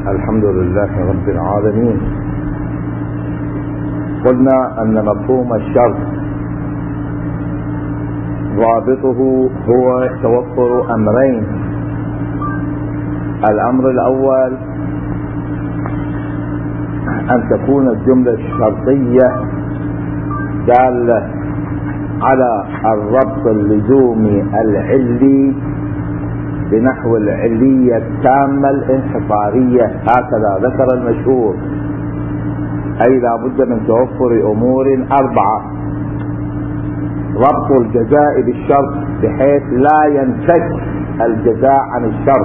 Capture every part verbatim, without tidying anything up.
الحمد لله رب العالمين. قلنا أن مفهوم الشرط ضابطه هو توفر أمرين. الأمر الأول أن تكون الجملة الشرطية دالة على الربط اللزومي العلي بنحو العلية التامة الانحصارية، هكذا ذكر المشهور، أي لا بد من توفر أمور أربعة: ربط الجزاء بالشرط بحيث لا ينفك الجزاء عن الشرط،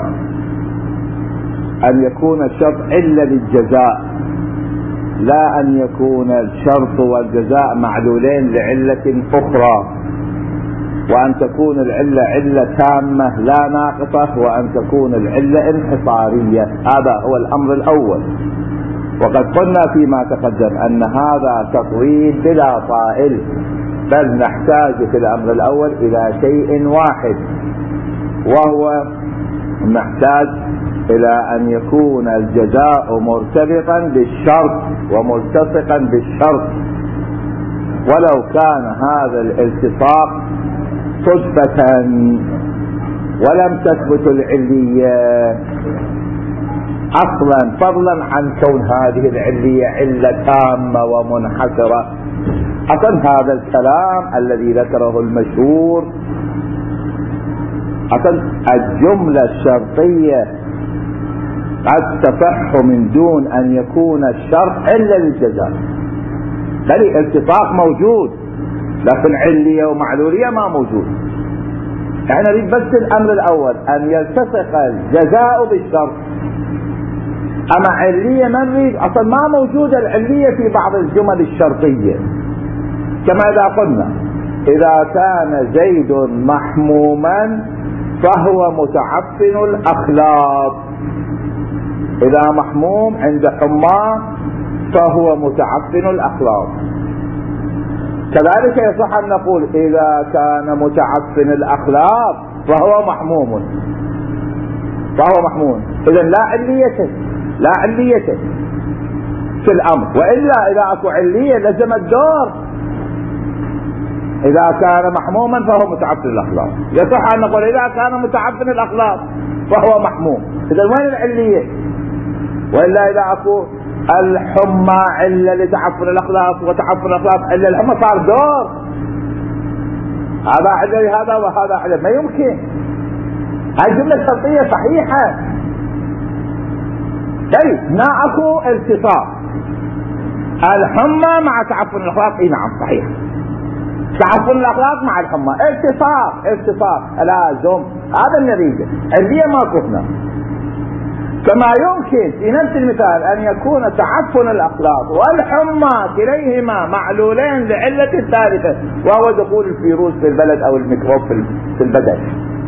أن يكون الشرط علة للجزاء، لا أن يكون الشرط والجزاء معلولين لعلة أخرى، وأن تكون العلة علة تامة لا ناقصة، وأن تكون العلة انحصارية. هذا هو الأمر الأول. وقد قلنا فيما تقدم أن هذا تطويل بلا طائل، بل نحتاج في الأمر الأول إلى شيء واحد، وهو نحتاج إلى أن يكون الجزاء مرتبطا بالشرط وملتصقا بالشرط، ولو كان هذا الالتصاق صدفة ولم تثبت العلية أصلا، فضلا عن كون هذه العلية علة تامة ومنحصرة. أصلا هذا الكلام الذي ذكره المشهور، أصلا الجملة الشرطية قد تصح من دون أن يكون الشرط إلا للجزاء، بل التصاق موجود، لكن علية ومعلولية ما موجود. احنا نريد بس الأمر الأول أن يلتصق الجزاء بالشرط، أما علية ما نريد، أصلا ما موجودة العلية في بعض الجمل الشرطية، كما إذا قلنا إذا كان زيد محموما فهو متعفن الأخلاق، إذا محموم عند حماه فهو متعفن الأخلاق. كذلك يصح أن نقول إذا كان متعفن الأخلاق فهو محموم، فهو محموم، إذا لا علية لا علية في الأمر، وإلا إذا أكو علية لزم الدور. إذا كان محموما فهو متعفن الأخلاق، يصح أن نقول إذا كان متعفن الأخلاق فهو محموم، إذا وين العلية؟ وإلا إذا أكو الحمى علة لتعفن الأخلاق وتعفن الأخلاق علة الحمى صار دور، هذا علة هذا وهذا علة، ما يمكن. هاي الجملة شرطية صحيحة. طيب هنا أكو التصاق الحمى مع تعفن الأخلاق، اي نعم صحيح، تعفن الأخلاق مع الحمى التصاق التصاق لازم، هذا النتيجة علية ماكو هنا. كما يمكن في نفس المثال أن يكون تعفن الأخلاق والحمى كليهما معلولين لعلة ثالثة، وهو دخول الفيروس في البلد أو الميكروب في البدن.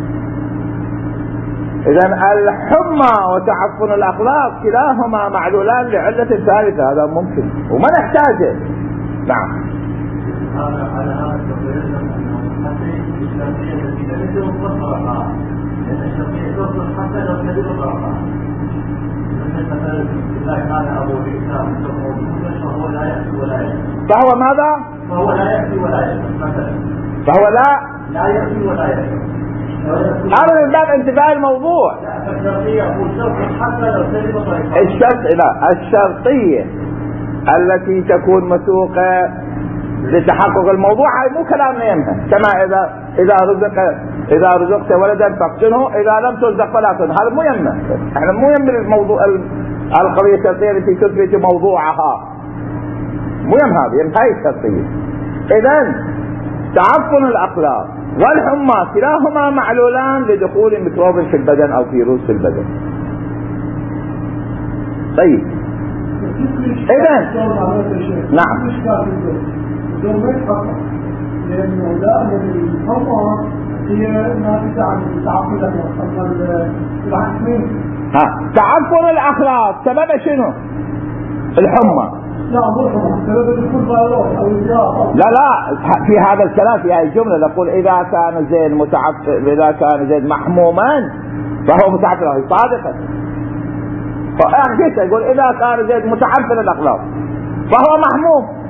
إذن الحمى وتعفن الأخلاق كلاهما معلولان لعلة ثالثة، هذا ممكن وما نحتاجه. نعم. هذا على هذا التقرير أنه حتى الشرطية التي لم يكن مصرحة، لأن الشرطية تصلح حتى لو كانت مصرحة. مثلا إذا كان أبو الإسلام فهو لا يأتي ولا يأتي. فهو ماذا؟ فهو لا يأتي ولا يأتي مثلا. فهو لا لا يأتي ولا يأتي. هذا من باب انتباه الموضوع. لا الشرطية هو شرط حتى لو كانت مصرحة. الشرط لا الشرطية التي تكون مسوقة لتحقق الموضوع، هاي مو كلامنا يمها. كما إذا إذا رزق إذا رزقت ولدا فاقتنه، إذا لم ترزق فلا تقتنه، هذا مو يمنا. احنا مو يم الموضوع القضية الشرطية التي تثبت موضوعها، مو يم هذه، يم هاي الشرطية. إذن تعفن الأخلاق والحمى كلاهما معلولان لدخول ميكروب في البدن أو فيروس في البدن. طيب إذن نعم دومين فقط، لأنه لا الحمى هي ناتجة عن تعفن العقلين. ها تعفن الأخلاق سبب شنو؟ الحمى. لا مو الحمى، سبب الدخول فيروس أو الجراحة. لا لا في هذا الكلام في هذه الجملة نقول إذا كان زيد متعفن، إذا كان زيد محموما فهو متعفن، صادقا. فأحكيت يقول إذا كان زيد متعفن الأخلاق فهو محموم،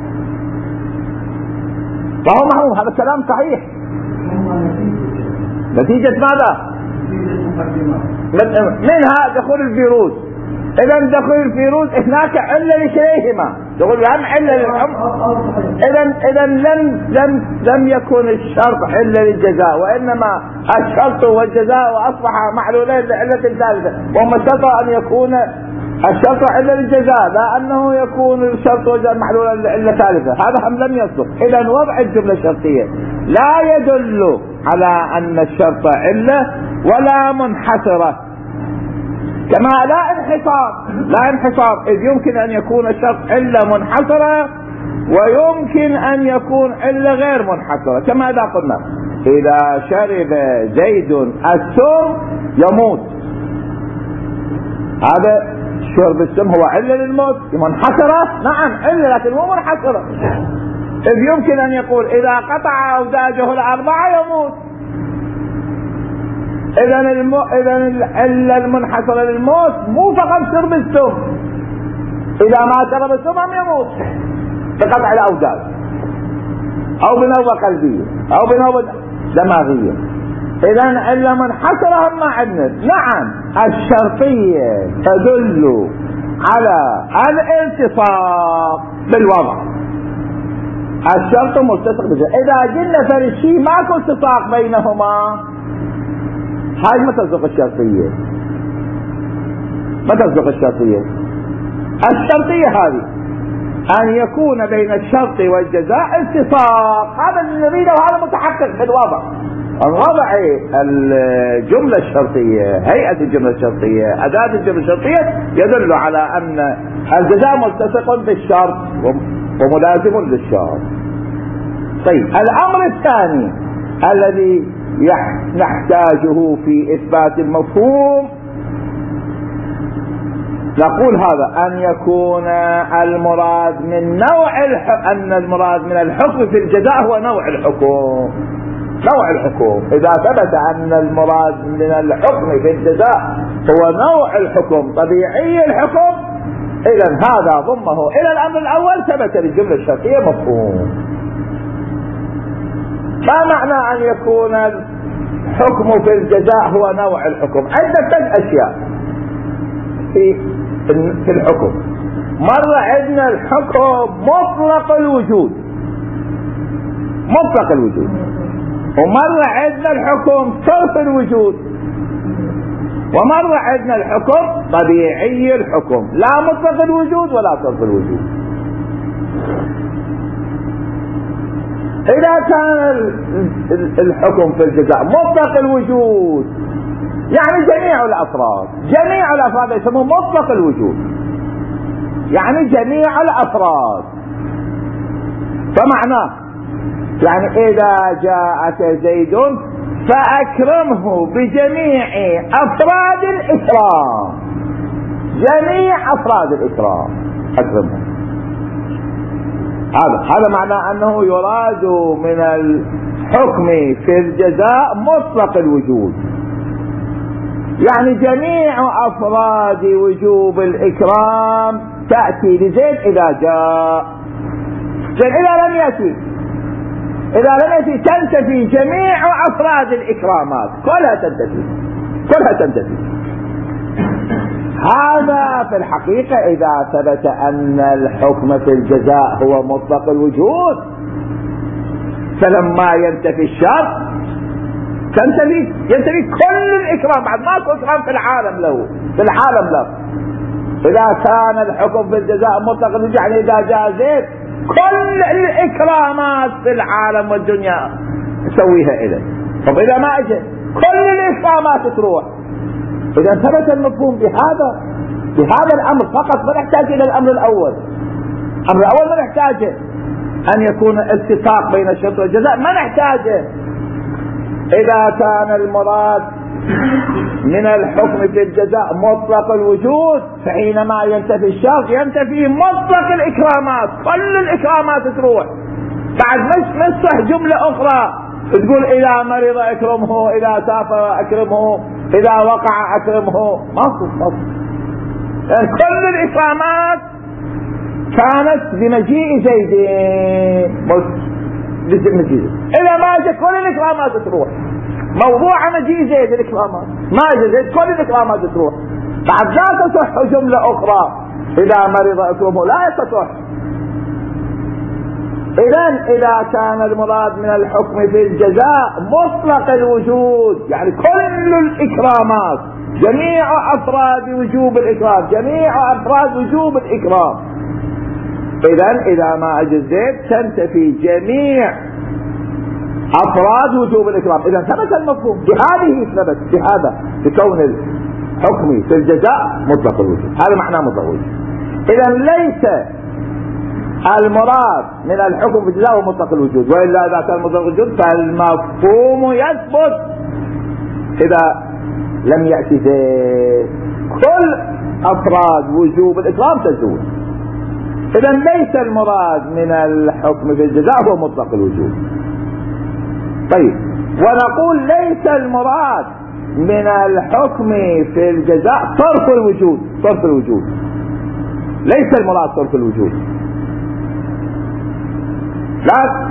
فهو محموم. هذا الكلام صحيح. نتيجة ماذا؟ منها دخول الفيروس. إذا دخول الفيروس هناك علة لشيئهما، تقول هم علة للحمى. إذا إذا لم لم لم يكن الشرط علة للجزاء، وإنما الشرط والجزاء وأصبح معلولين لعلة ثالثة، وهم استطاع أن يكون الشرط علة للجزاء لا أنه يكون الشرط والجزاء معلولا لعلة ثالثة. هذا هم لم يصدق. إذا وضع الجملة الشرطية لا يدل على أن الشرط علة ولا منحصرة، كما لا انحصار لا انحصار إذ يمكن أن يكون الشرط علة منحصرة ويمكن أن يكون علة غير منحصرة. كما إذا قلنا إذا شرب زيد السم يموت، هذا شرب السم هو علة للموت منحصرة؟ نعم علة لكن مو منحصرة. إذ يمكن أن يقول إذا قطع أوداجه الأربعة يموت. إذا المو... إذا العلة المنحصرة للموت مو فقط شرب السم، إذا ما شرب السم هم يموت بقطع الأوداج أو بنوبة قلبية أو بنوبة دماغية. إذا علة منحصرة هم عندنا. نعم الشرطية تدل على الالتصاق بالوضع، الشرط ملتصق بالجزاء. إذا جلنا فالشيء ماكو التصاق بينهما هاي ما تصدق الشرطية، ما تصدق الشرطية. الشرطية هذه أن يكون بين الشرط والجزاء التصاق، هذا اللي نريده وهذا متحقق في الوضع. الوضع الجملة الشرطية، هيئة الجملة الشرطية، أداة الجملة الشرطية يدل على أن الجزاء ملتصق بالشرط وملازم للشرط. طيب الأمر الثاني الذي نحتاجه في إثبات المفهوم نقول هذا أن يكون المراد من نوع الحكم، أن المراد من الحكم في الجزاء هو نوع الحكم. نوع الحكم إذا ثبت أن المراد من الحكم في الجزاء هو نوع الحكم طبيعي الحكم، إذا هذا ضمه إلى الأمر الأول ثبت للجملة الشرطية مفهوم. ما معنى أن يكون الحكم في الجزاء هو نوع الحكم؟ عدة أشياء في في الحكم. مرة عندنا الحكم مطلق الوجود، مطلق الوجود، ومرة عندنا الحكم صرف الوجود، ومرة عندنا الحكم طبيعي الحكم لا مطلق الوجود ولا صرف الوجود. إذا كان الحكم في الجزاء مطلق الوجود يعني جميع الأفراد، جميع الأفراد يسموه مطلق الوجود، يعني جميع الأفراد. فمعناه يعني إذا جاءك زيد فأكرمه بجميع أفراد الإكرام، جميع أفراد الإكرام أكرمه. هذا هذا معناه أنه يراد من الحكم في الجزاء مطلق الوجود، يعني جميع أفراد وجوب الإكرام تأتي لزيد إذا جاء. زين إذا لم يأتي، إذا لم يأتي تنتفي جميع أفراد الإكرامات، كلها تنتفي، كلها تنتفي. هذا في الحقيقة إذا ثبت أن الحكم في الجزاء هو مطلق الوجود، فلما ينتفي الشرط تنتفي ينتفي كل الإكرام، بعد ماكو إكرام في العالم له، في العالم له. إذا كان الحكم في الجزاء مطلق الوجود يعني إذا جاء زيد كل الإكرامات في العالم والدنيا تسويها إليه. طب إذا ما أجى كل الإكرامات تروح. إذا ثبت المفهوم بهذا بهذا الأمر فقط، ما نحتاج إلى الأمر الأول. الأمر الأول ما نحتاجه أن يكون اتفاق بين الشرط والجزاء، ما نحتاجه. إذا كان المراد من الحكم في الجزاء مطلق الوجود فحينما ينتفي الشرط ينتفي مطلق الإكرامات، كل الإكرامات تروح. بعد مش نصح جملة أخرى تقول إذا مرض أكرمه، إذا سافر أكرمه، إذا وقع أكرمه، ما صف يعني كل الإكرامات كانت بمجيء زيدين بس بمجيء. إذا ما جاء كل الإكرامات تروح. موضوع مجيء زيد الإكرامات ما جاء زيد كل الإكرامات تروح. بعد لا تصح جملة أخرى إذا مرض أكرمه لا تصح. إذن إذا كان المراد من الحكم في الجزاء مطلق الوجود، يعني كل الإكرامات، جميع أفراد وجوب الإكرام، جميع أفراد وجوب الإكرام، إذن إذا ما أجل زيد تنتفي جميع أفراد وجوب الإكرام. إذن ثبت المفهوم بهذه ثبت بهذا بكون الحكم في الجزاء مطلق الوجود. هذا معنى مطلق الوجود. إذن ليس المراد من الحكم في الجزاء هو مطلق الوجود، وإلا إذا كان مطلق الوجود فالمفهوم يثبت إذا لم يأتي زيد، كل أفراد وجوب الإكرام تزول. إذا ليس المراد من الحكم في الجزاء هو مطلق الوجود. طيب، ونقول ليس المراد من الحكم في الجزاء صرف الوجود، صرف الوجود ليس المراد صرف الوجود. لا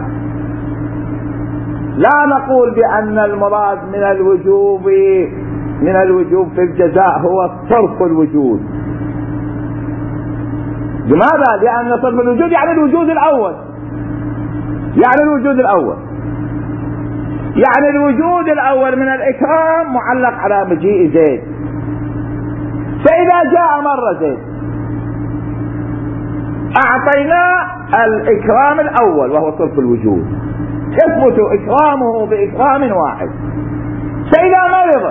لا نقول بأن المراد من الوجوب من الوجوب في الجزاء هو صرف الوجود. لماذا؟ لأن صرف الوجود يعني الوجود الأول، يعني الوجود الأول يعني الوجود الأول من الإكرام معلق على مجيء زيد. فإذا جاء مرة زيد أعطينا الإكرام الأول وهو صرف الوجود، يثبت إكرامه بإكرام واحد. فإذا مرض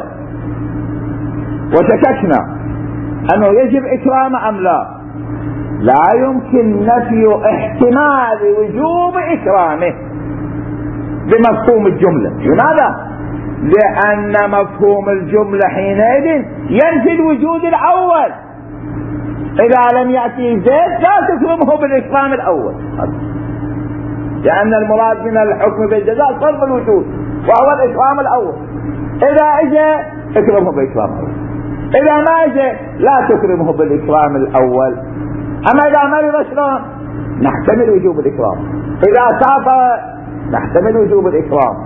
وشككنا أنه يجب إكرام أم لا، لا يمكن نفي احتمال وجوب إكرامه بمفهوم الجملة. لماذا؟ لأن مفهوم الجملة حينئذ ينفي الوجود الأول. إذا لم يأتي زيد لا تكرمه بالإكرام الأول، لأن المراد من الحكم بالجزاء صرف الوجود وهو الإكرام الأول. إذا اجى اكرمه بالإكرام الأول، إذا ما اجى لا تكرمه بالإكرام الأول. أما إذا مرض شلون؟ نحتمل وجوب الإكرام. إذا سافر نحتمل وجوب الإكرام.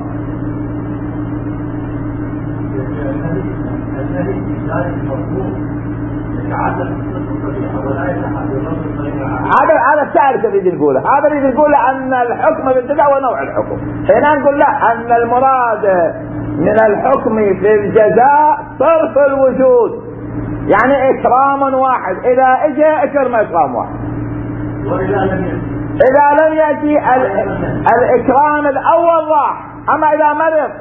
هذا هذا التعريف اللي نقوله، هذا اللي نقوله أن الحكم بالجزاء ونوع الحكم. هنا نقول لا، أن المراد من الحكم في الجزاء صرف الوجود، يعني إكرام واحد. إذا اجى اكرم إكرام واحد. إذا لم يأتي الإكرام الأول راح. أما إذا مرض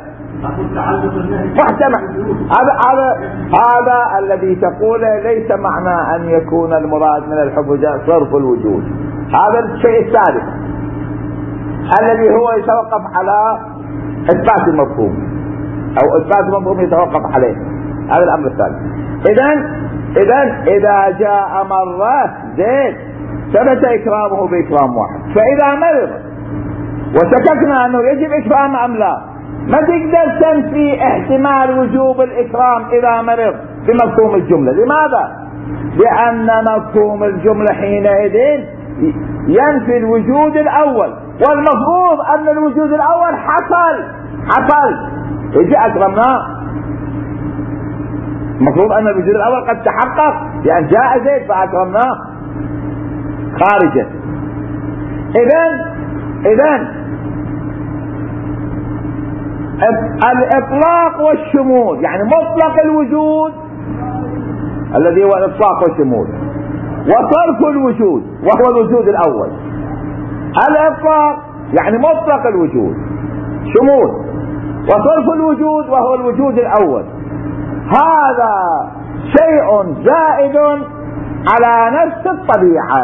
محتمل. هذا هذا هذا الذي تقوله ليس معنى أن يكون المراد من الحكم صرف الوجود. هذا الشيء الثالث الذي هو يتوقف على إثبات المفهوم، أو إثبات المفهوم يتوقف عليه. هذا الأمر الثالث. إذن إذن إذا جاء مرة زيد ثبت إكرامه بإكرام واحد. فإذا مرض وشككنا أنه يجب إكرام أم لا، ما تقدر تنفي احتمال وجوب الإكرام إذا مرض بمفهوم الجملة. لماذا؟ لأن مفهوم الجملة حينئذ ينفي الوجود الأول، والمفروض أن الوجود الأول حصل حصل يجي أكرمناه. المفروض أن الوجود الأول قد تحقق، يعني جاء زيد فأكرمناه خارجا. إذن إذن الإطلاق والشمول، يعني مطلق الوجود الذي هو الإطلاق والشمول، وصرف الوجود وهو الوجود الأول. الإطلاق يعني مطلق الوجود، شمول، وصرف الوجود وهو الوجود الأول. هذا شيء زائد على نفس الطبيعة،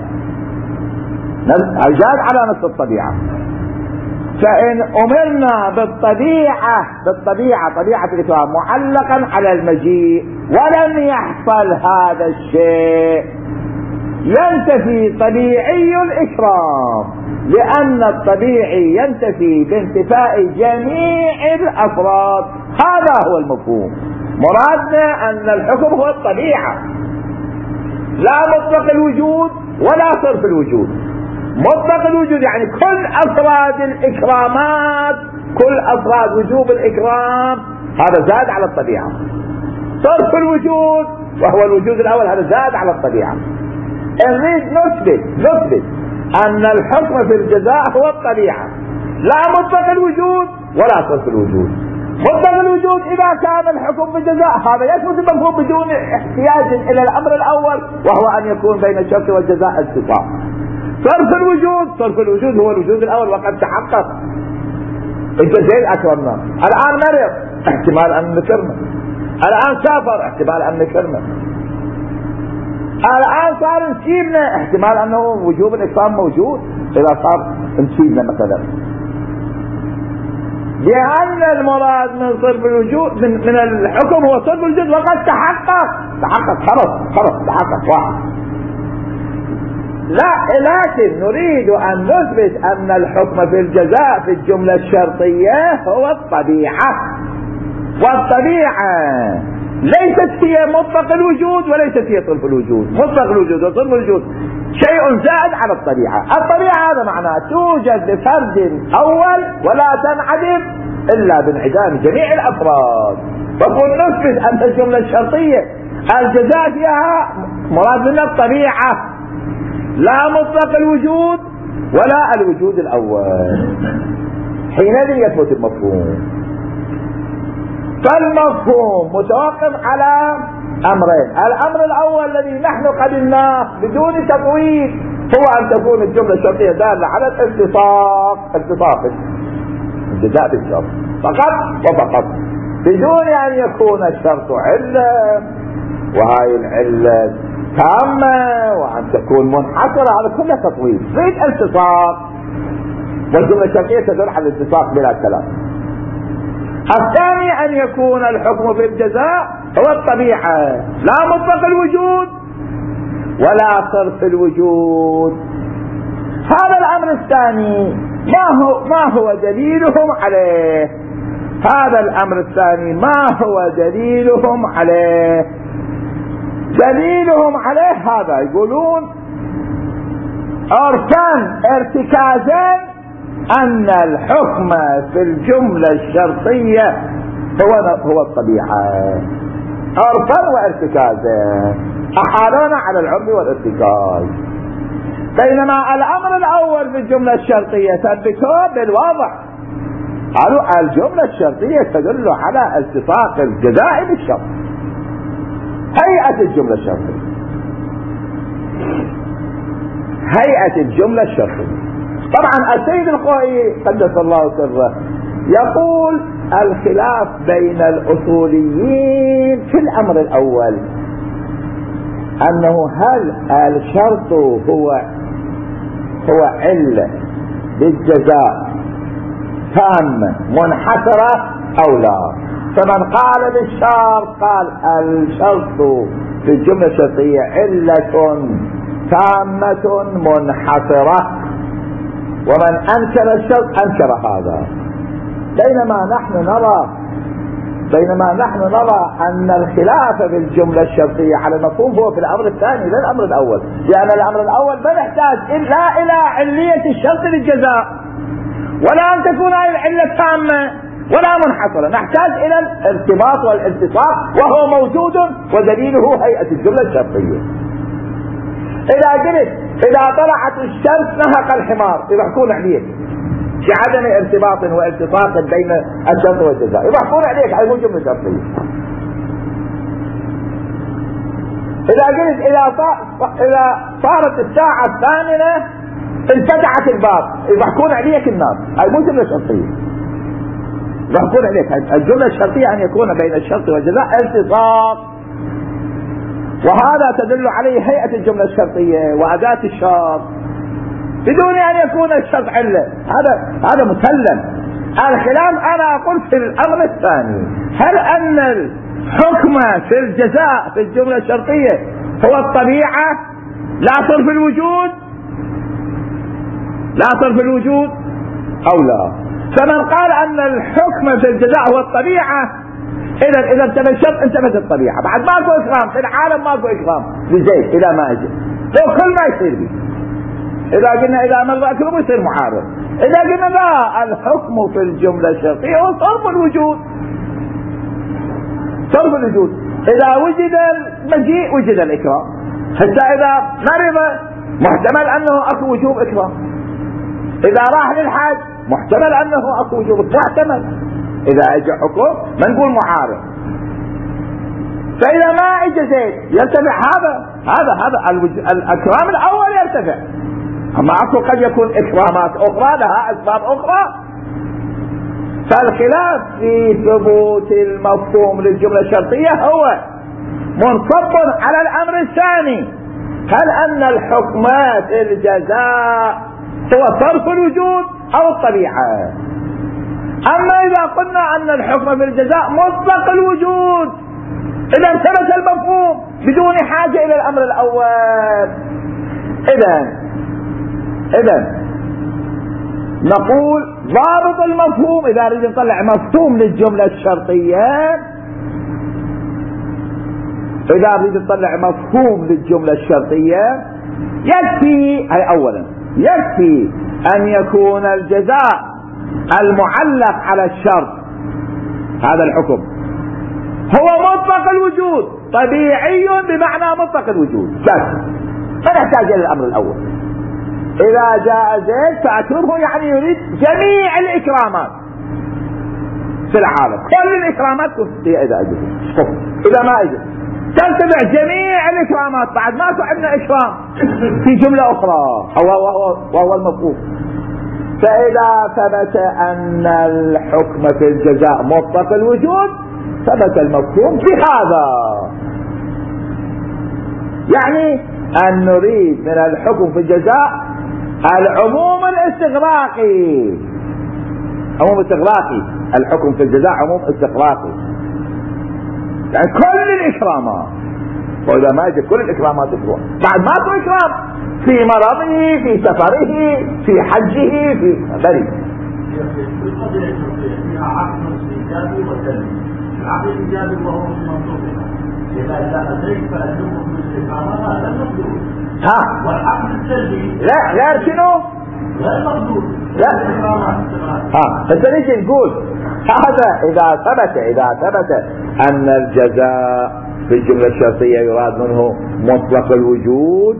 زاد على نفس الطبيعة. فإن أمرنا بالطبيعة بالطبيعة طبيعة الإكرام معلقا على المجيء ولم يحصل هذا الشيء، ينتفي طبيعي الإكرام، لأن الطبيعي ينتفي بانتفاء جميع الأفراد. هذا هو المفهوم. مرادنا أن الحكم هو الطبيعة. لا مطلق الوجود ولا صرف الوجود. مطلق الوجود يعني كل أفراد الإكرامات، كل أفراد وجوب الإكرام هذا زاد على الطبيعة. صرف الوجود وهو الوجود الأول هذا زاد على الطبيعة. نريد نثبت نثبت أن الحكم في الجزاء هو الطبيعة، لا مطلق الوجود ولا صرف الوجود. مطلق الوجود إذا كان الحكم بالجزاء هذا يثبت المفهوم بدون احتياج إلى الأمر الأول وهو أن يكون بين الشرط والجزاء اتفاق. صرف الوجود صرف الوجود هو الوجود الأول وقد تحقق. انت زين أكرمنا، الآن مرض احتمال أن نكرمه، الآن سافر احتمال أن نكرمه، الآن صار نسيبنا احتمال أنه وجوب الإكرام موجود إذا صار نسيبنا مثلا. لأن المراد من صرف الوجود من, من الحكم هو صرف الوجود وقد تحقق تحقق خلص خلص تحقق واحد. لا لكن نريد أن نثبت أن الحكم في الجزاء في الجملة الشرطية هو الطبيعة، والطبيعة ليست هي مطلق الوجود وليست هي صرف الوجود. مطلق الوجود وصرف الوجود شيء زائد على الطبيعة. الطبيعة هذا معناه توجد بفرد أول ولا تنعدم إلا بانعدام جميع الأفراد. فقل نثبت أن الجملة الشرطية الجزاء فيها مراد من الطبيعة، لا مطلق الوجود ولا الوجود الأول. حينئذ يثبت المفهوم. فالمفهوم متوقف على أمرين. الأمر الأول الذي نحن قبلناه بدون تطويل هو أن تكون الجملة الشرطية دالة على الاتفاق، اتفاق الجزاء بالشرط فقط وفقط، بدون أن يكون الشرط علة وهاي العلة تامة وأن تكون منحصرة. هذا كله تطويل. ريد الاتفاق والجملة الشرطية تدل على الاتفاق بلا كلام. الثاني أن يكون الحكم في الجزاء هو الطبيعة، لا مطلق الوجود ولا صرف الوجود. هذا الأمر الثاني ما هو ما هو دليلهم عليه؟ هذا الأمر الثاني ما هو دليلهم عليه؟ دليلهم عليه هذا يقولون أركان ارتكازين أن الحكم في الجملة الشرطية هو هو الطبيعة. عرفا وارتكازا أحالونا على العرف والارتكاز، بينما الأمر الأول في الجملة الشرطية ثبتوه بالواضح. قالوا الجملة الشرطية تدل على التصاق الجزاء بالشرط، هيئة الجملة الشرطية، هيئة الجملة الشرطية. طبعا السيد الخوئي قدس الله سره يقول الخلاف بين الأصوليين في الأمر الأول أنه هل الشرط هو هو علة بالجزاء تامة منحصرة أو لا. فمن قال بالشرط قال الشرط في الجملة الشرطية علة تامة منحصرة، ومن أنكر الشرط أنكر هذا. بينما نحن نرى بينما نحن نرى أن الخلاف في الجملة الشرطية على المفهوم هو في الأمر الثاني لا الأمر الأول، لأن الأمر الأول ما نحتاج إلا إلى علية الشرط للجزاء، ولا أن تكون هذه العلة تامة ولا منحصرة، نحتاج إلى الارتباط والالتصاق وهو موجود ودليله هيئة الجملة الشرطية. إذا قلت إذا طلعت الشمس نهق الحمار يضحكون عليك في عدم ارتباط والتصاق بين الشرط والجزاء، يضحكون عليك على مو جملة شرطية. إذا قلت إذا إذا صارت الساعة الثامنة انفتحت الباب يضحكون عليك الناس، هاي مو جملة شرطية، يضحكون عليك. الجملة الشرطية أن يكون بين الشرط والجزاء التصاق، وهذا تدل عليه هيئة الجملة الشرطية وأداة الشرط بدون أن يكون الشرط علة. هذا هذا مسلم. الخلاف أنا أقول في الأمر الثاني، هل أن الحكم في الجزاء في الجملة الشرطية هو الطبيعة لا صرف الوجود لا صرف الوجود أو لا؟ فمن قال أن الحكم في الجزاء هو الطبيعة اذا اذا انتبه الشرط انتبهت الطبيعة. بعد ماكو اكرام في العالم، ماكو اكرام لزيد اذا ما اجى، لو كل ما يصير به. اذا قلنا اذا مرضى اكرمه يصير معارض. اذا قلنا لا، الحكم في الجملة الشرطية هو صرف الوجود، صرف الوجود. اذا وجد المجيء وجد الاكرام. حتى اذا مرض محتمل انه اكو وجوب اكرام. اذا راح للحج محتمل انه اكو وجوب، محتمل. اذا اجى حكم ما نقول معارض. فاذا ما اجى زيد يرتفع هذا هذا هذا الاكرام الاول يرتفع. اما اكو قد يكون اكرامات اخرى لها اسباب اخرى. فالخلاف في ثبوت المفهوم للجملة الشرطية هو منصب على الامر الثاني، هل ان الحكم في الجزاء هو صرف الوجود او الطبيعة. اما اذا قلنا ان الحكم في الجزاء مطلق الوجود، اذا ثبت المفهوم بدون حاجة الى الامر الاول. اذا اذا نقول ضابط المفهوم اذا نريد نطلع مفهوم للجملة الشرطية، اذا نريد نطلع مفهوم للجملة الشرطية يكفي، اي اولا يكفي ان يكون الجزاء المعلق على الشرط، هذا الحكم هو مطلق الوجود طبيعي بمعنى مطلق الوجود، كافي، ما نحتاج الى الامر الاول. اذا جاء زيد فاكرمه يعني يريد جميع الاكرامات في العالم، كل الاكرامات تستطيع اذا اجت. اذا ما اجت ترتفع جميع الاكرامات، بعد ما عندنا اكرام في جملة اخرى وهو, وهو, وهو المفهوم. فاذا ثبت ان الحكم في الجزاء مطلق الوجود ثبت المفهوم في هذا، يعني ان نريد من الحكم في الجزاء العموم الاستغراقي. عموم استغراقي، الحكم في الجزاء عموم استغراقي، يعني كل الاكرامات. واذا ما اجت كل الاكرامات تروح، بعد ما تكون اكرام في مرضه، في سفره، في حجه، في بري. في القضية الشرطية فيها عقد ايجابي وسلبي. العقد الايجابي وهو المنصوص، اذا جاء زيد فاجره بالاستقامة هذا المطلوب. ها والعقد السلبي لا غير شنو؟ غير مطلوب. لا ها انت ليش نقول هذا اذا ثبت اذا ثبت ان الجزاء في الجملة الشرطية يراد منه مطلق الوجود،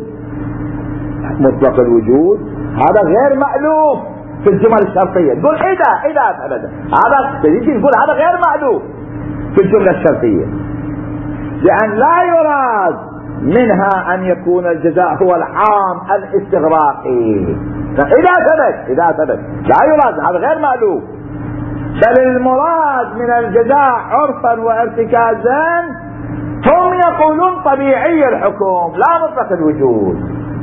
مطلق الوجود هذا غير مألوف في الجمل الشرطية. تقول اذا اذا ثبت هذا تجي تقول هذا غير مألوف في الجملة الشرطية، لأن لا يراد منها أن يكون الجزاء هو العام الاستغراقي. إذا ثبت إذا ثبت لا يراد، هذا غير مألوف. بل المراد من الجزاء عرفا وارتكازا هم يقولون طبيعي الحكم لا مطلق الوجود.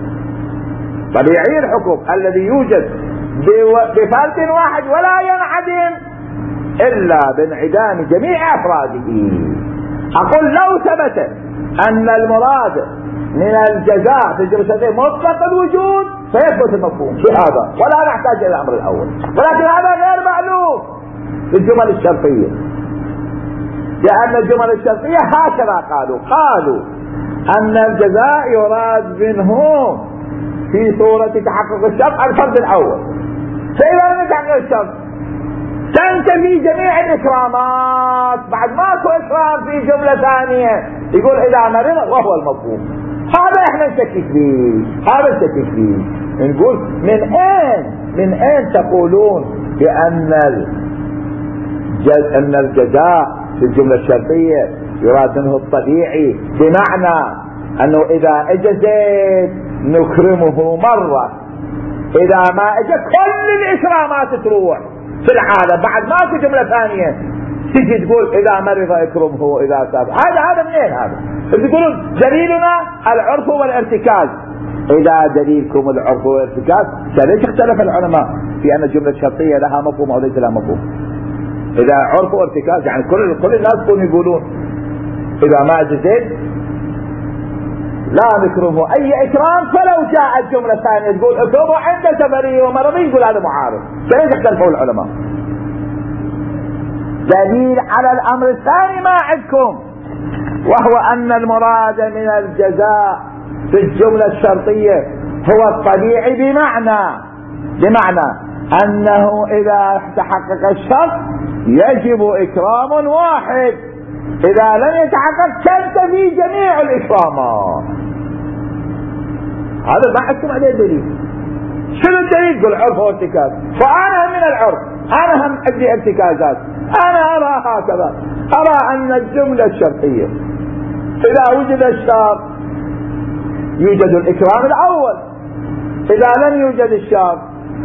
طبيعي الحكم الذي يوجد بفرد واحد ولا ينعدم إلا بانعدام جميع أفراده. أقول لو ثبت أن المراد من الجزاء في الجملة الشرطية مطلق الوجود فيثبت المفهوم بهذا ولا نحتاج إلى الأمر الأول، ولكن هذا غير مألوف في الجمل الشرطية، لأن الجمل الشرطية هكذا قالوا قالوا أن الجزاء يراد منه في صورة تحقق الشرط الفرد الأول. فإذا لم يتحقق الشرط تنتفي جميع الإكرامات، بعد ماكو إكرام في جملة ثانية يقول إذا مرض وهو المفهوم. هذا احنا نشكك فيه، هذا نشكك فيه. نقول من أين من أين تقولون بأن أن الجزاء في الجملة الشرطية يراد منه الطبيعي، بمعنى أنه إذا اجى زيد نكرمه مرة، إذا ما اجى كل الإكرامات تروح في العالم، بعد ماكو جملة ثانية تجي تقول إذا مرض اكرمه إذا ساب. هذا هذا منين هذا؟ تقولون دليلنا العرف والارتكاز. إذا دليلكم العرف والارتكاز ليش اختلف العلماء في أن الجملة الشرطية لها مفهوم أو ليس لها مفهوم؟ إذا عرف وارتكاز يعني كل كل الناس كانوا يقولون إذا ما اجى زيد لا نكرمه أي إكرام، فلو جاءت جملة ثانية تقول اكرمه عند سفري ومرضي يقول هذا معارض. فليش اختلفوا العلماء؟ دليل على الأمر الثاني ما عندكم، وهو أن المراد من الجزاء في الجملة الشرطية هو الطبيعي، بمعنى بمعنى أنه إذا تحقق الشرط يجب إكرام واحد، إذا لم يتحقق تنتفي جميع الإكرامات. هذا ما عندكم عليه دليل. شنو الدليل؟ تقول عرف وارتكاز، فأنا من العرف، أنا هم عندي ارتكازات، أنا أرى هكذا، أرى أن الجملة الشرطية إذا وجد الشرط يوجد الإكرام الأول، إذا لم يوجد الشرط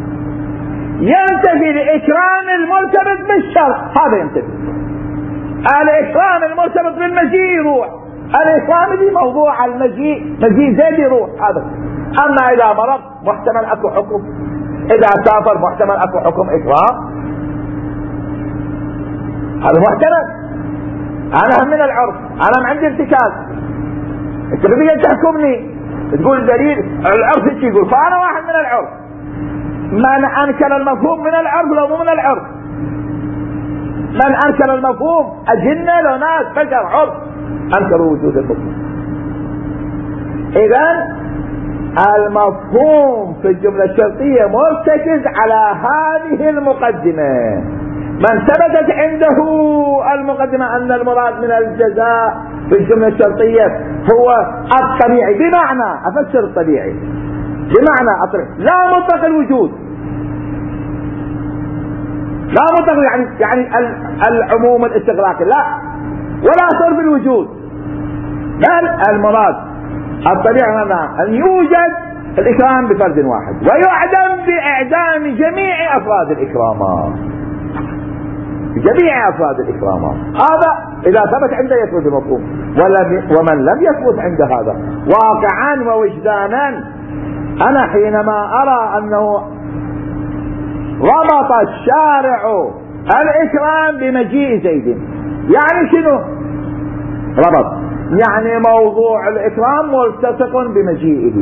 ينتفي الإكرام المرتبط بالشرط، هذا ينتفي. الإكرام المرتبط بالمجيء يروح، الإكرام دي موضوع المجيء، مجيء زيد يروح هذا. أما إذا مرض محتمل أكو حكم، إذا سافر محتمل أكو حكم إكرام، هذا محتمل. أنا هم من العرف، أنا ما عندي ارتكاز، أنت بدك تحكمني تقول دليل العرف ايش يقول، فأنا واحد من العرف. من أنكر المفهوم من العرف لو مو من العرف، من أنكر المفهوم أجنة لو ناس بشر عرف أنكروا وجود المفهوم. إذن المفهوم في الجملة الشرطية مرتكز على هذه المقدمة. من ثبتت عنده المقدمة أن المراد من الجزاء في الجملة الشرطية هو الطبيعي، بمعنى أفسر الطبيعي بمعنى أطرح لا مطلق الوجود، لا مطلق يعني يعني العموم الاستغراقي، لا، ولا صرف الوجود، بل المراد الطبيعي هنا أن يوجد الإكرام بفرد واحد ويعدم بإعدام جميع أفراد الإكرامات، جميع أفراد الإكرامات. هذا إذا ثبت عنده يثبت المفهوم، ومن لم يثبت عند هذا واقعا ووجدانا، أنا حينما أرى أنه ربط الشارع الإكرام بمجيء زيد، يعني شنو ربط؟ يعني موضوع الإكرام ملتصق بمجيئه،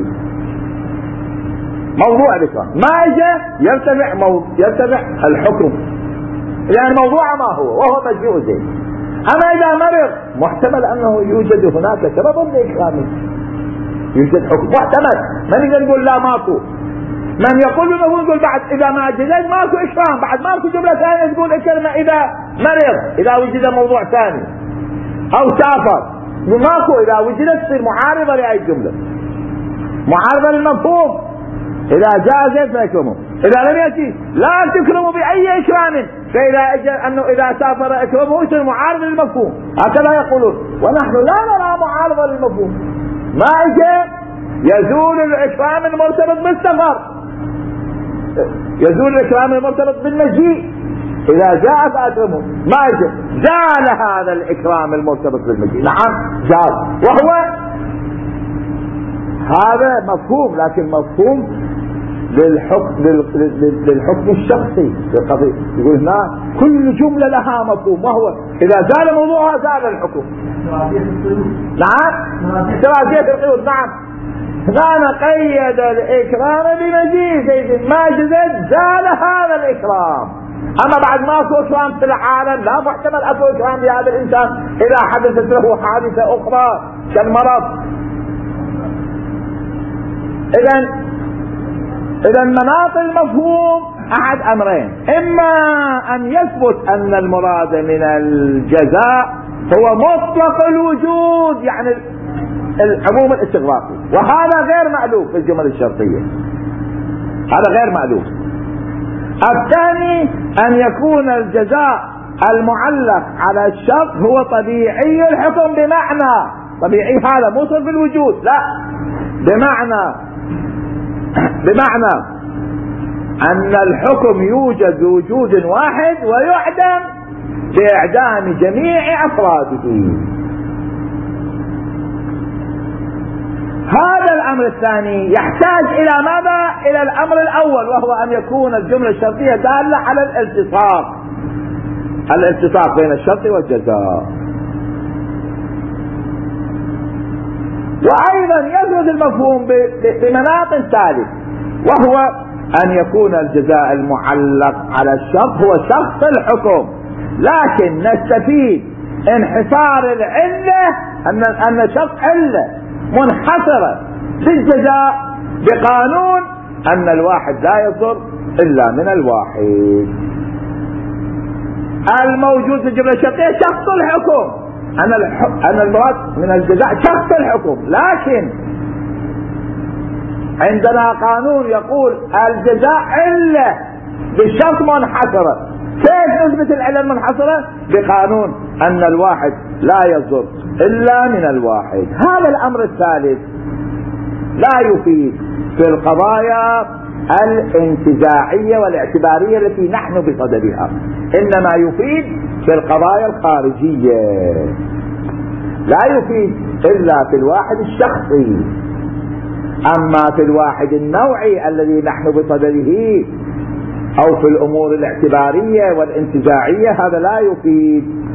موضوع الإكرام ما إجا يرتفع مو... يرتفع الحكم، لأن الموضوع ما هو وهو مجيء زيد. أما إذا مرض محتمل أنه يوجد هناك سبب لإكرامه، يوجد حكم محتمل، من يقدر يقول لا ماكو، من يقول انه يقول بعد اذا ما جدد ماكو اكرام، بعد ماكو جمله ثانيه تقول الكلمه اذا مرض، اذا وجد موضوع ثاني او سافر ماكو، اذا وجدت تصير معارضه لهذه الجمله، معارضه للمفهوم. اذا جاء زيد فاكرمه، اذا لم ياتي لا تكرموا باي اكرام، فاذا اجى انه اذا سافر اكرمه يصير معارض للمفهوم، هكذا يقولون. ونحن لا نرى معارضه للمفهوم، ما اجى يزول الاكرام المرتبط بالسفر، يزول الإكرام المرتبط بالمجيء، إذا جاء فأكرمه، ما جاء زال هذا الإكرام المرتبط بالمجيء، نعم زال، وهو هذا مفهوم، لكن مفهوم للحكم للحكم الشخصي للقضية. يقول هنا كل جملة لها مفهوم، وهو إذا زال موضوعها زال الحكم. نعم ثلاثية القيود، نعم. هنا قيد الإكرام بمجيء زيد، ما جزد زال هذا الإكرام. أما بعد ما أكو إكرام في العالم لا محتمل أكو إكرام لهذا الإنسان إذا حدثت له حادثة أخرى كالمرض. إذن إذن مناط المفهوم أحد أمرين، إما أن يثبت أن المراد من الجزاء هو مطلق الوجود، يعني العموم الاستغراقي، وهذا غير مألوف في الجمل الشرطية، هذا غير مألوف. الثاني أن يكون الجزاء المعلق على الشرط هو طبيعي الحكم، بمعنى طبيعي هذا مو صرف الوجود، لا، بمعنى بمعنى أن الحكم يوجد بوجود واحد ويعدم بإعدام جميع أفراده. هذا الأمر الثاني يحتاج إلى ماذا؟ إلى الأمر الأول، وهو أن يكون الجملة الشرطية دالة على الالتصاق، الالتصاق بين الشرط والجزاء. وأيضا يثبت المفهوم بمناط ثالث، وهو أن يكون الجزاء المعلق على الشرط هو شخص الحكم، لكن نستفيد انحصار العلة أن أن شخص علة منحصرة بالجزاء بقانون أن الواحد لا يصدر إلا من الواحد. الموجود في الجملة الشرطية شخص الحكم، أن أن المراد من الجزاء شخص الحكم، لكن عندنا قانون يقول الجزاء علة بالشخص منحصرة. كيف نثبت العلة المنحصرة؟ بقانون أن الواحد لا يصدر إلا من الواحد. هذا الأمر الثالث لا يفيد في القضايا الانتزاعية والاعتبارية التي نحن بصددها، إنما يفيد في القضايا الخارجية، لا يفيد إلا في الواحد الشخصي. أما في الواحد النوعي الذي نحن بصدده أو في الأمور الاعتبارية والانتزاعية هذا لا يفيد.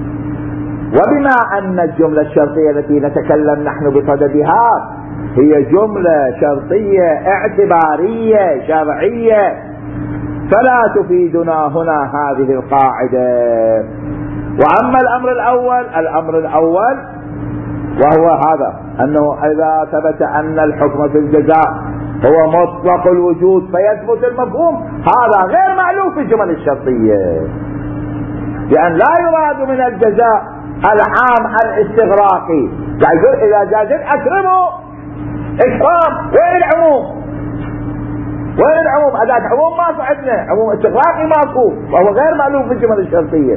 وبما أن الجملة الشرطية التي نتكلم نحن بصددها هي جملة شرطية اعتبارية شرعية، فلا تفيدنا هنا هذه القاعدة. وأما الأمر الأول الأمر الأول وهو هذا، أنه إذا ثبت أن الحكم في الجزاء هو مطلق الوجود فيثبت المفهوم، هذا غير معلوم في الجمل الشرطية، لأن لا يراد من الجزاء العام الاستغراقي. يعني يقول إذا جاز أكرمه إكرام، وين العموم؟ وين العموم؟ أداة عموم ما صعدنا، عموم استغراقي ماكو، وهو غير معلوم في الجمل الشرطية.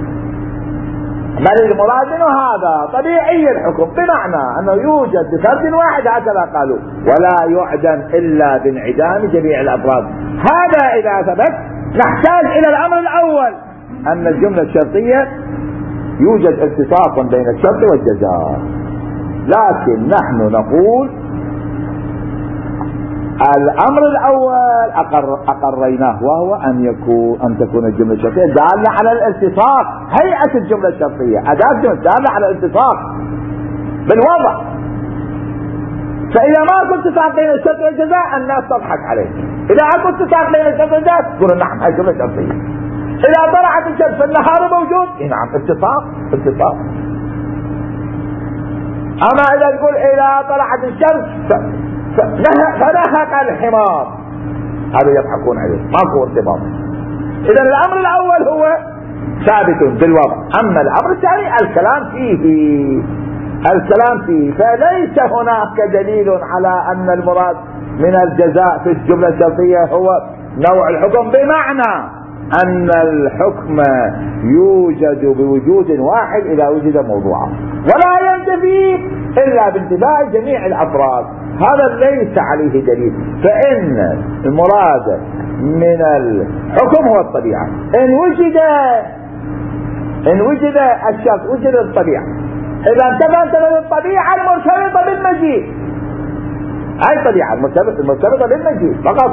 بل المراد منه هذا طبيعي الحكم، بمعنى أنه يوجد بفرد واحد هكذا قالوا، ولا يعدم إلا بانعدام جميع الأفراد. هذا إذا ثبت نحتاج إلى الأمر الأول، أن الجملة الشرطية يوجد اتصاف بين الشرط والجزاء. لكن نحن نقول الأمر الأول أقر أقريناه، وهو أن يكون أن تكون الجملة الشرطية دالة على الالتصاق. هيئة الجملة الشرطية أداة دالة على الالتصاق بالوضع، فإذا ما كنت اتفاق بين الشرط والجزاء الناس تضحك عليك. إذا أكو اتفاق بين الشرط والجزاء تقول نعم هاي جملة شرطية. إذا طلعت الشمس في النهار موجود، إيه نعم اتفاق اتفاق. أما إذا تقول إذا طلعت الشمس فنهق الحمار، هذا يضحكون عليه، ماكو ارتباط. إذا الأمر الأول هو ثابت بالوضع، أما الأمر الثاني الكلام فيه الكلام فيه فليس هناك دليل على أن المراد من الجزاء في الجملة الشرطية هو نوع الحكم، بمعنى أن الحكم يوجد بوجود واحد إذا وجد موضوعا، ولا ينتفي إلا بانتفاء جميع الأفراد. هذا ليس عليه دليل، فإن المراد من الحكم هو الطبيعة. إن وجد إن وجد الشرط وجد الطبيعة، إذا انتفى انتفى الطبيعة المرتبطة بالمجيء. هاي الطبيعة المرتبطة بالمجيء فقط،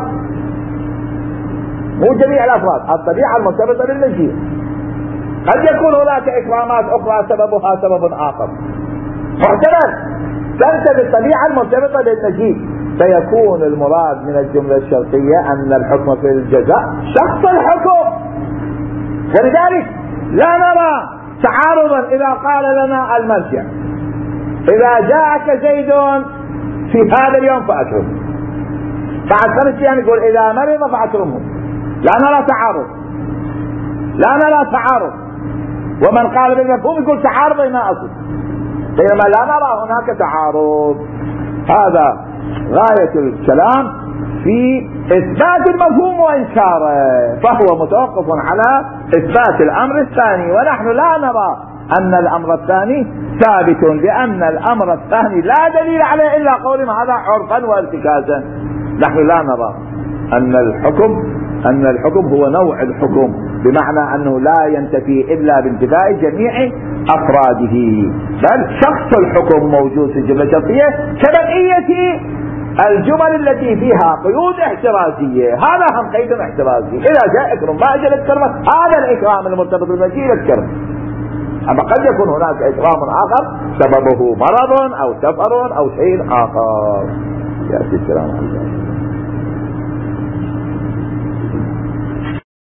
مو جميع الأفراد، الطبيعة المرتبطة بالمجيء. قد يكون هناك إكرامات أخرى سببها سبب آخر محتمل، تنتفي الطبيعة المرتبطة بالمجيء، فيكون المراد من الجملة الشرطية أن الحكم في الجزاء شخص الحكم. ولذلك لا نرى تعارضا إذا قال لنا المرجع إذا جاءك زيد في هذا اليوم فأكرمه، بعد خمس أيام يقول إذا مرض فأكرمه. لا نرى تعارض، لا نرى تعارض. ومن قال بالمفهوم يقول تعارض ما أصل، بينما لا نرى هناك تعارض. هذا غاية الكلام في إثبات المفهوم وإنكاره، فهو متوقف على إثبات الأمر الثاني، ونحن لا نرى أن الأمر الثاني ثابت، لأن الأمر الثاني لا دليل عليه إلا قولنا هذا عرفا وارتكازا. نحن لا نرى أن الحكم أن الحكم هو نوع الحكم، بمعنى أنه لا ينتفي إلا بانتفاء جميع أفراده، بل شخص الحكم موجود في الجملة الشرطية كبقية الجمل التي فيها قيود احترازية. هذا هم قيد احترازي، إذا جاء إكرام ما أجل الكرم، هذا الإكرام المرتبط بالمجيء الكرم. أما قد يكون هناك إكرام آخر سببه مرض أو سفر أو شيء آخر. يأتي السلام عليكم.